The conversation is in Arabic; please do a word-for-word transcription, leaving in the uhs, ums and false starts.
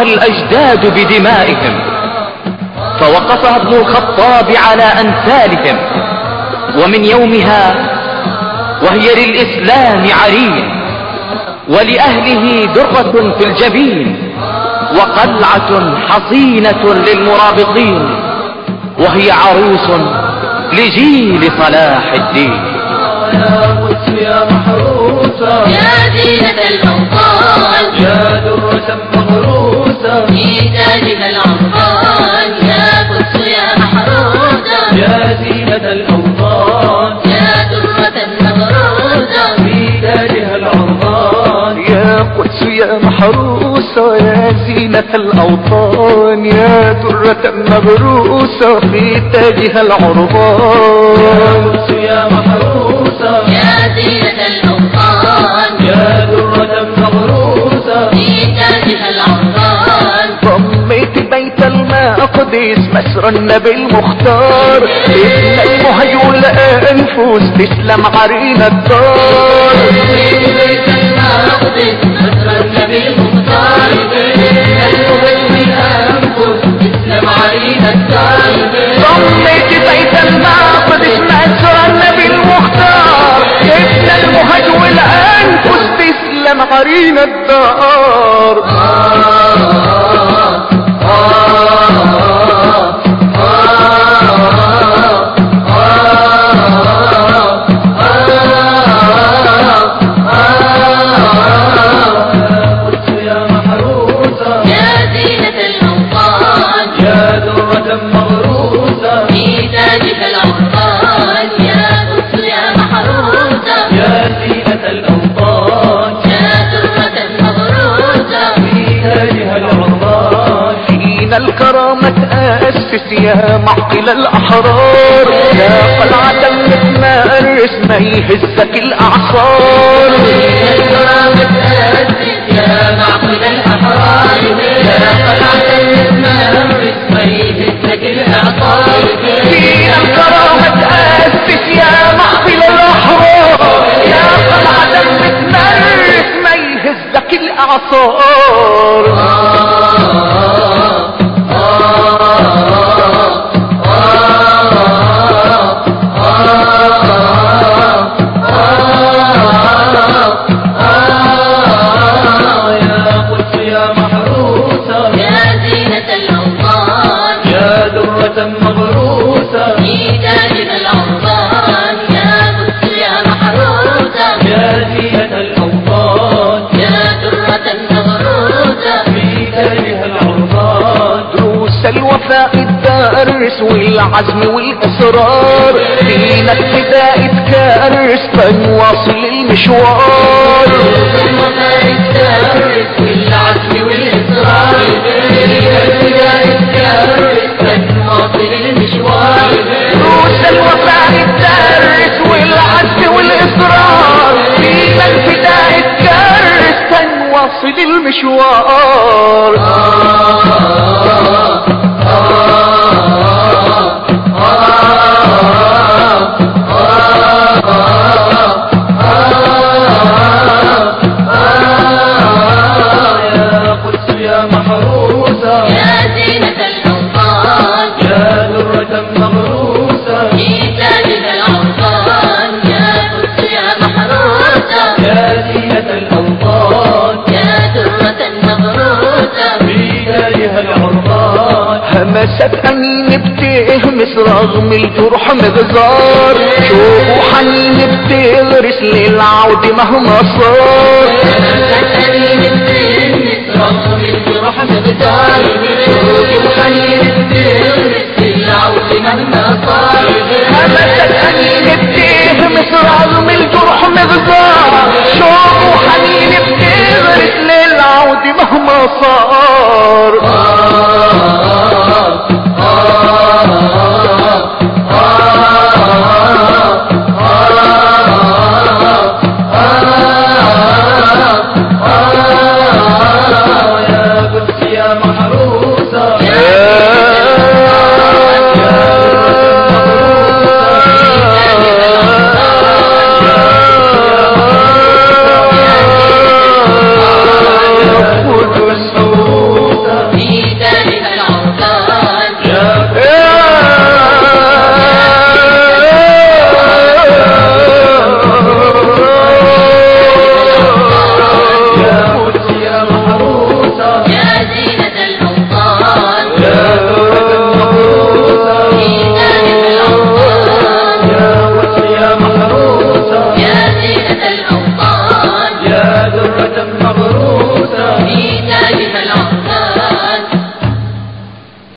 الأجداد بدمائهم، فوقفها ابن الخطاب على أمثالهم، ومن يومها وهي للإسلام عرين، ولأهله درة في الجبين، وقلعة حصينة للمرابطين، وهي عروس لجيل صلاح الدين. يا قدس يا محروسة يا زينة الأوطان، يا درة مغروسة في تاجها العرفان. يا قدس يا محروسة، يا زينة الأوطان، يا درة مغروسة في تاجها العرفان. يا قدس يا محروسة يا زينة الأوطان، يا درة مغروسة في تاجها العربان. يا قدس يا محروسة يا زينة الأوطان، يا درة مغروسة في تاجها العرفان. ضميت بيت المقدس مسرى النبي المختار، ابن المهج والأنفس تسلم عرينا الدار. بيت المقدس مسرى النبي المختار، المهج والأنفس تسلم عرينا الدار. ضميت بيت المقدس مسرى النبي المختار، ابن المهج والأنفس تسلم عرينا الدار. الكرامة تأسس يا معقل الأحرار، يا قلعة متمارس ما يهزك الأعصار. الكرامة تأسس يا معقل الأحرار، يا قلعة متمارس ما يهزك الأعصار. فينا الكرامة تأسس يا معقل الأحرار، يا قلعة متمارس ما يهزك الأعصار. مغروسة في تاجها العرفان. يا قدس يا محروسة، يا زينة الأوطان، يا درة مغروسة في تاجها العرفان. دروس الوفاء الدارس والعزم والإصرار، فينا ابتداء تكرس فنواصل المشوار. دروس الوفاء الدارس والعزم والإصرار، فينا ابتداء تكرس فنواصل المشوار. دروس الوفاء الدارس والعزم والإصرار، فينا ابتداء تكرس فنواصل المشوار. همست أنين بتهمس رغم الجرح مغزار، شوفوا حنين بتغرس للعود مهما صار. همست أنين بتهمس رغم الجرح مغزار، شوفوا حنين بتغرس